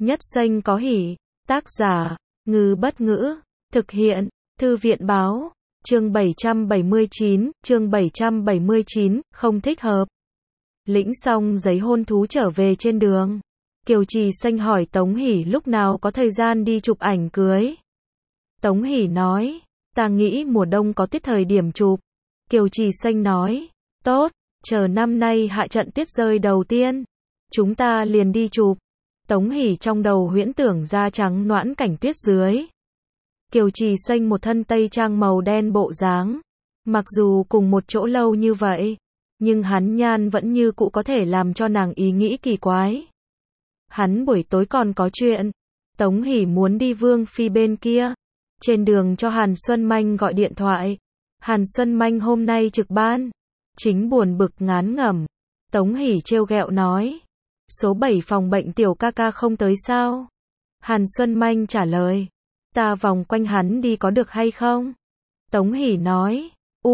Nhất xanh có hỉ. Tác giả, Ngư Bất Ngữ. Thực hiện, Thư viện Báo. Chương 779, không thích hợp. Lĩnh xong giấy hôn thú trở về trên đường. Kiều Trì Xanh hỏi Tống Hỷ lúc nào có thời gian đi chụp ảnh cưới. Tống Hỷ nói, ta nghĩ mùa đông có tiết thời điểm chụp. Kiều Trì Xanh nói, tốt, chờ năm nay hạ trận tuyết rơi đầu tiên, chúng ta liền đi chụp. Tống Hỷ trong đầu huyễn tưởng ra trắng noãn cảnh tuyết dưới. Kiều Trì Xanh một thân tây trang màu đen bộ dáng. Mặc dù cùng một chỗ lâu như vậy, nhưng hắn nhan vẫn như cũ có thể làm cho nàng ý nghĩ kỳ quái. Hắn buổi tối còn có chuyện. Tống Hỷ muốn đi Vương Phi bên kia. Trên đường cho Hàn Xuân Manh gọi điện thoại. Hàn Xuân Manh hôm nay trực ban. Chính buồn bực ngán ngẩm. Tống Hỷ trêu ghẹo nói. Số 7 phòng bệnh tiểu ca ca không tới sao? Hàn Xuân Manh trả lời. Ta vòng quanh hắn đi có được hay không? Tống Hỷ nói.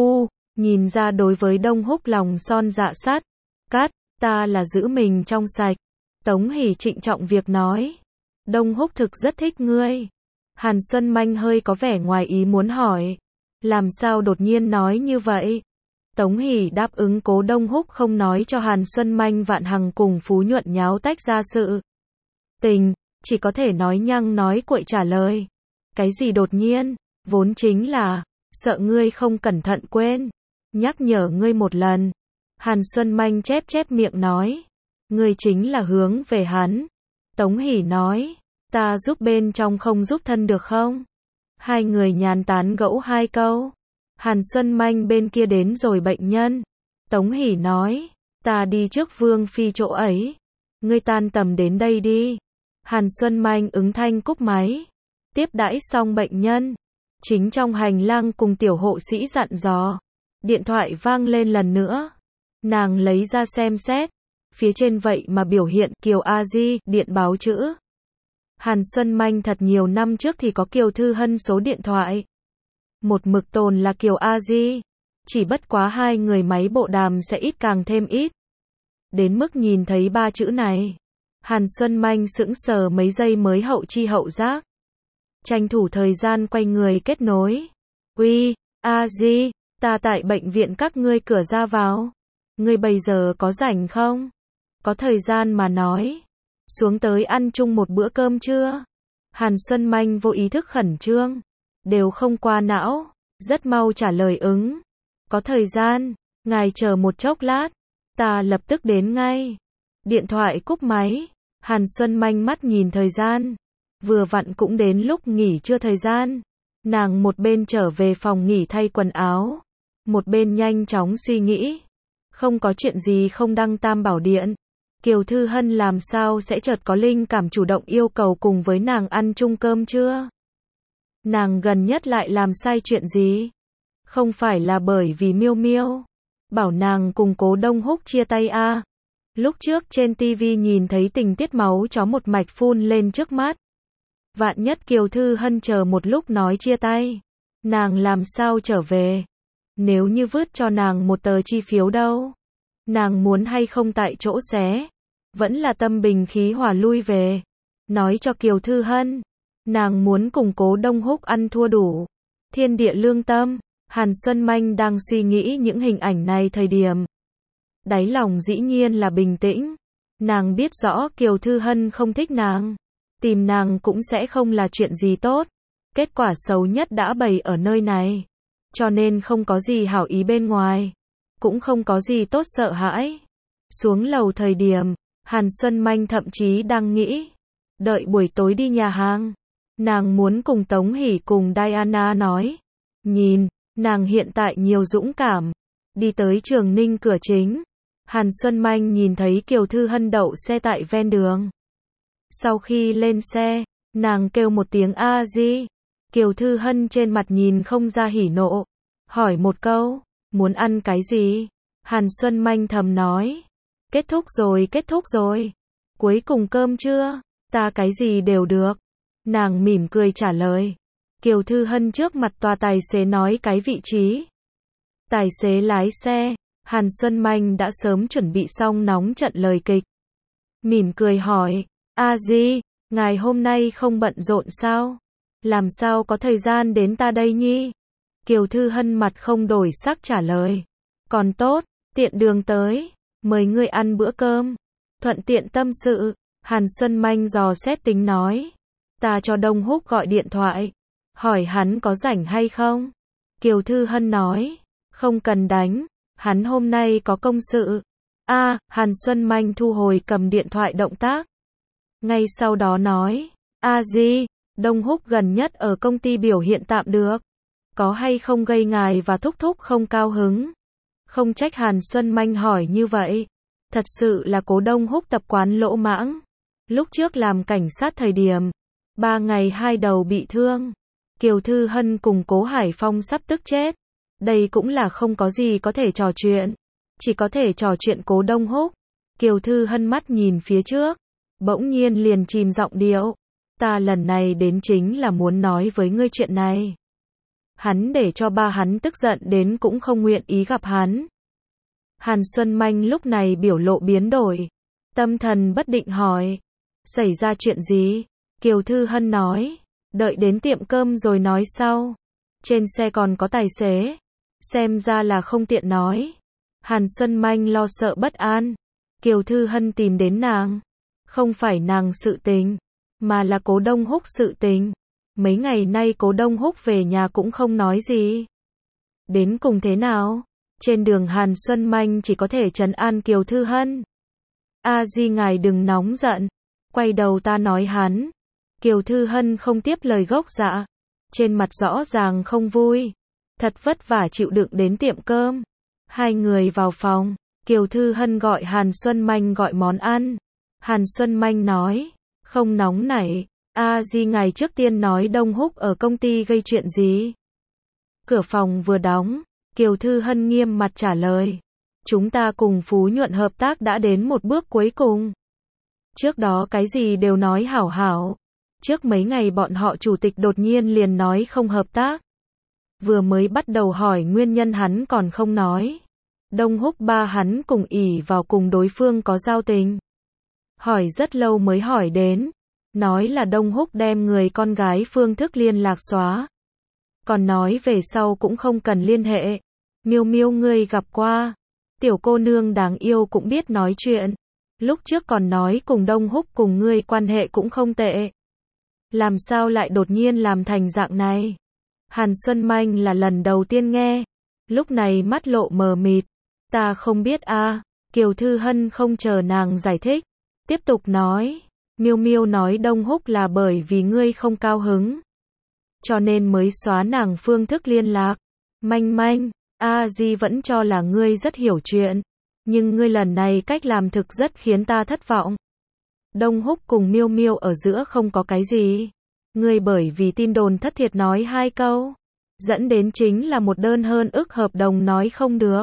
Nhìn ra đối với Đông Húc lòng son dạ sắt. Cát, ta là giữ mình trong sạch. Tống Hỷ trịnh trọng việc nói. Đông Húc thực rất thích ngươi. Hàn Xuân Manh hơi có vẻ ngoài ý muốn hỏi. Làm sao đột nhiên nói như vậy? Tống Hỷ đáp ứng cố Đông Húc không nói cho Hàn Xuân Manh Vạn Hằng cùng Phú Nhuận nháo tách ra sự tình, chỉ có thể nói nhăng nói cuội trả lời. Cái gì đột nhiên, vốn chính là, sợ ngươi không cẩn thận quên, nhắc nhở ngươi một lần. Hàn Xuân Manh chép miệng nói, ngươi chính là hướng về hắn. Tống Hỷ nói, ta giúp bên trong không giúp thân được không? Hai người nhàn tán gẫu hai câu. Hàn Xuân Manh bên kia đến rồi bệnh nhân. Tống Hỷ nói, ta đi trước Vương Phi chỗ ấy. Ngươi tan tầm đến đây đi. Hàn Xuân Manh ứng thanh cúp máy. Tiếp đãi xong bệnh nhân. Chính trong hành lang cùng tiểu hộ sĩ dặn dò. Điện thoại vang lên lần nữa. Nàng lấy ra xem xét. Phía trên vậy mà biểu hiện Kiều A Di, điện báo chữ. Hàn Xuân Manh thật nhiều năm trước thì có Kiều Thư Hân số điện thoại. Một mực tồn là Kiều A Di. Chỉ bất quá hai người máy bộ đàm sẽ ít càng thêm ít. Đến mức nhìn thấy ba chữ này. Hàn Xuân Manh sững sờ mấy giây mới hậu chi hậu giác. Tranh thủ thời gian quay người kết nối. Uy, A Di, ta tại bệnh viện các ngươi cửa ra vào. Ngươi bây giờ có rảnh không? Có thời gian mà nói. Xuống tới ăn chung một bữa cơm trưa. Hàn Xuân Manh vô ý thức khẩn trương. Đều không qua não. Rất mau trả lời ứng. Có thời gian. Ngài chờ một chốc lát. Ta lập tức đến ngay. Điện thoại cúp máy. Hàn Xuân Manh mắt nhìn thời gian. Vừa vặn cũng đến lúc nghỉ trưa thời gian. Nàng một bên trở về phòng nghỉ thay quần áo. Một bên nhanh chóng suy nghĩ. Không có chuyện gì không đăng Tam Bảo Điện. Kiều Thư Hân làm sao sẽ chợt có linh cảm chủ động yêu cầu cùng với nàng ăn chung cơm trưa? Nàng gần nhất lại làm sai chuyện gì? Không phải là bởi vì Miêu Miêu bảo nàng cùng cố Đông Húc chia tay à? Lúc trước trên TV nhìn thấy tình tiết máu chó một mạch phun lên trước mắt. Vạn nhất Kiều Thư Hân chờ một lúc nói chia tay. Nàng làm sao trở về? Nếu như vứt cho nàng một tờ chi phiếu đâu? Nàng muốn hay không tại chỗ xé? Vẫn là tâm bình khí hòa lui về. Nói cho Kiều Thư Hân. Nàng muốn cùng cố Đông Húc ăn thua đủ. Thiên địa lương tâm. Hàn Xuân Manh đang suy nghĩ những hình ảnh này thời điểm. Đáy lòng dĩ nhiên là bình tĩnh. Nàng biết rõ Kiều Thư Hân không thích nàng. Tìm nàng cũng sẽ không là chuyện gì tốt. Kết quả xấu nhất đã bày ở nơi này. Cho nên không có gì hảo ý bên ngoài. Cũng không có gì tốt sợ hãi. Xuống lầu thời điểm, Hàn Xuân Manh thậm chí đang nghĩ. Đợi buổi tối đi nhà hàng. Nàng muốn cùng Tống Hỷ cùng Diana nói. Nhìn, nàng hiện tại nhiều dũng cảm. Đi tới Trường Ninh cửa chính. Hàn Xuân Manh nhìn thấy Kiều Thư Hân đậu xe tại ven đường. Sau khi lên xe, nàng kêu một tiếng A Di. Kiều Thư Hân trên mặt nhìn không ra hỉ nộ. Hỏi một câu, muốn ăn cái gì? Hàn Xuân Manh thầm nói. Kết thúc rồi. Cuối cùng cơm trưa, ta cái gì đều được. Nàng mỉm cười trả lời. Kiều Thư Hân trước mặt tòa tài xế nói cái vị trí. Tài xế lái xe. Hàn Xuân Manh đã sớm chuẩn bị xong nóng trận lời kịch. Mỉm cười hỏi. A Di, Ngài hôm nay không bận rộn sao? Làm sao có thời gian đến ta đây nhi? Kiều Thư Hân mặt không đổi sắc trả lời. Còn tốt, tiện đường tới, mời ngươi ăn bữa cơm. Thuận tiện tâm sự, Hàn Xuân Manh dò xét tính nói. Ta cho Đông Húc gọi điện thoại, hỏi hắn có rảnh hay không? Kiều Thư Hân nói, không cần đánh, hắn hôm nay có công sự. Hàn Xuân Manh thu hồi cầm điện thoại động tác. Ngay sau đó nói, Di, Đông Húc gần nhất ở công ty biểu hiện tạm được. Có hay không gây ngài và thúc thúc không cao hứng? Không trách Hàn Xuân Manh hỏi như vậy. Thật sự là cố Đông Húc tập quán lỗ mãng. Lúc trước làm cảnh sát thời điểm, 3 ngày 2 đầu bị thương. Kiều Thư Hân cùng Cố Hải Phong sắp tức chết. Đây cũng là không có gì có thể trò chuyện. Chỉ có thể trò chuyện cố Đông Húc. Kiều Thư Hân mắt nhìn phía trước. Bỗng nhiên liền chìm giọng điệu. Ta lần này đến chính là muốn nói với ngươi chuyện này. Hắn để cho ba hắn tức giận đến cũng không nguyện ý gặp hắn. Hàn Xuân Manh lúc này biểu lộ biến đổi. Tâm thần bất định hỏi. Xảy ra chuyện gì? Kiều Thư Hân nói. Đợi đến tiệm cơm rồi nói sau. Trên xe còn có tài xế. Xem ra là không tiện nói. Hàn Xuân Manh lo sợ bất an. Kiều Thư Hân tìm đến nàng. Không phải nàng sự tình, mà là cố Đông Húc sự tình. Mấy ngày nay cố Đông Húc về nhà cũng không nói gì. Đến cùng thế nào? Trên đường Hàn Xuân Manh chỉ có thể trấn an Kiều Thư Hân. Di ngài đừng nóng giận. Quay đầu ta nói hắn. Kiều Thư Hân không tiếp lời gốc dạ. Trên mặt rõ ràng không vui. Thật vất vả chịu đựng đến tiệm cơm. Hai người vào phòng. Kiều Thư Hân gọi Hàn Xuân Manh gọi món ăn. Hàn Xuân Manh nói. Không nóng nảy. Di ngài trước tiên nói Đông Húc ở công ty gây chuyện gì? Cửa phòng vừa đóng. Kiều Thư Hân nghiêm mặt trả lời. Chúng ta cùng Phú Nhuận hợp tác đã đến một bước cuối cùng. Trước đó cái gì đều nói hảo hảo. Trước mấy ngày bọn họ chủ tịch đột nhiên liền nói không hợp tác. Vừa mới bắt đầu hỏi nguyên nhân hắn còn không nói. Đông Húc ba hắn cùng ỷ vào cùng đối phương có giao tình. Hỏi rất lâu mới hỏi đến. Nói là Đông Húc đem người con gái phương thức liên lạc xóa. Còn nói về sau cũng không cần liên hệ. Miêu Miêu ngươi gặp qua. Tiểu cô nương đáng yêu cũng biết nói chuyện. Lúc trước còn nói cùng Đông Húc cùng ngươi quan hệ cũng không tệ. Làm sao lại đột nhiên làm thành dạng này? Hàn Xuân Manh là lần đầu tiên nghe. Lúc này mắt lộ mờ mịt. Ta không biết Kiều Thư Hân không chờ nàng giải thích. Tiếp tục nói. Miêu Miêu nói Đông Húc là bởi vì ngươi không cao hứng. Cho nên mới xóa nàng phương thức liên lạc. Manh Manh, Di vẫn cho là ngươi rất hiểu chuyện. Nhưng ngươi lần này cách làm thực rất khiến ta thất vọng. Đông Húc cùng Miêu Miêu ở giữa không có cái gì. Ngươi bởi vì tin đồn thất thiệt nói 2 câu. Dẫn đến chính là một đơn hơn ức hợp đồng nói không được.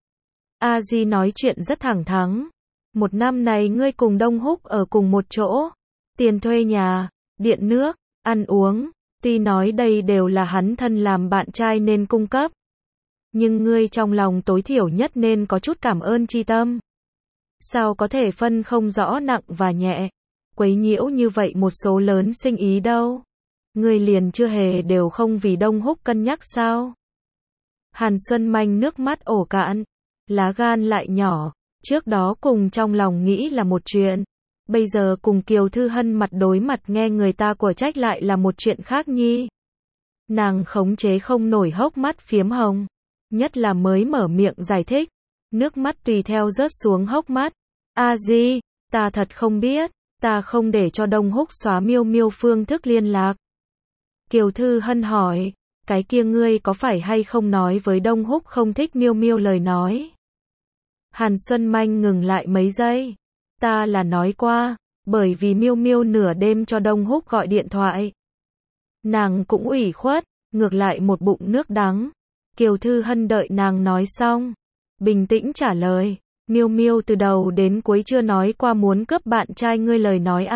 Di nói chuyện rất thẳng thắn. Một năm này ngươi cùng Đông Húc ở cùng một chỗ. Tiền thuê nhà, điện nước, ăn uống. Tuy nói đây đều là hắn thân làm bạn trai nên cung cấp. Nhưng ngươi trong lòng tối thiểu nhất nên có chút cảm ơn tri tâm. Sao có thể phân không rõ nặng và nhẹ. Quấy nhiễu như vậy một số lớn sinh ý đâu. Ngươi liền chưa hề đều không vì Đông Húc cân nhắc sao? Hàn Xuân Manh nước mắt ổ cạn. Lá gan lại nhỏ. Trước đó cùng trong lòng nghĩ là một chuyện. Bây giờ cùng Kiều Thư Hân mặt đối mặt nghe người ta của trách lại là một chuyện khác nhi. Nàng khống chế không nổi hốc mắt phiếm hồng. Nhất là mới mở miệng giải thích. Nước mắt tùy theo rớt xuống hốc mắt. Di, ta thật không biết. Ta không để cho Đông Húc xóa Miêu Miêu phương thức liên lạc. Kiều Thư Hân hỏi. Cái kia ngươi có phải hay không nói với Đông Húc không thích Miêu Miêu lời nói? Hàn Xuân Manh ngừng lại mấy giây. Ta là nói qua. Bởi vì Miêu Miêu nửa đêm cho Đông Húc gọi điện thoại. Nàng cũng ủy khuất. Ngược lại một bụng nước đắng. Kiều Thư Hân đợi nàng nói xong. Bình tĩnh trả lời. Miêu Miêu từ đầu đến cuối chưa nói qua muốn cướp bạn trai ngươi lời nói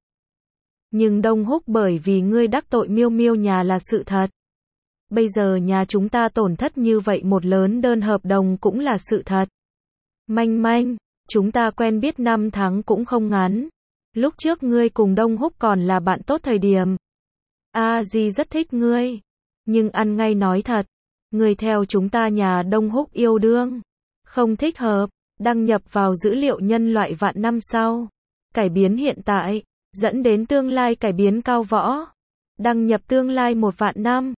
Nhưng Đông Húc bởi vì ngươi đắc tội Miêu Miêu nhà là sự thật. Bây giờ nhà chúng ta tổn thất như vậy một lớn đơn hợp đồng cũng là sự thật. Manh Manh, chúng ta quen biết 5 tháng cũng không ngắn. Lúc trước ngươi cùng Đông Húc còn là bạn tốt thời điểm. A Di rất thích ngươi. Nhưng ăn ngay nói thật. Ngươi theo chúng ta nhà Đông Húc yêu đương. Không thích hợp. Đăng nhập vào dữ liệu nhân loại vạn năm sau. Cải biến hiện tại. Dẫn đến tương lai cải biến cao võ. Đăng nhập tương lai 1 vạn năm.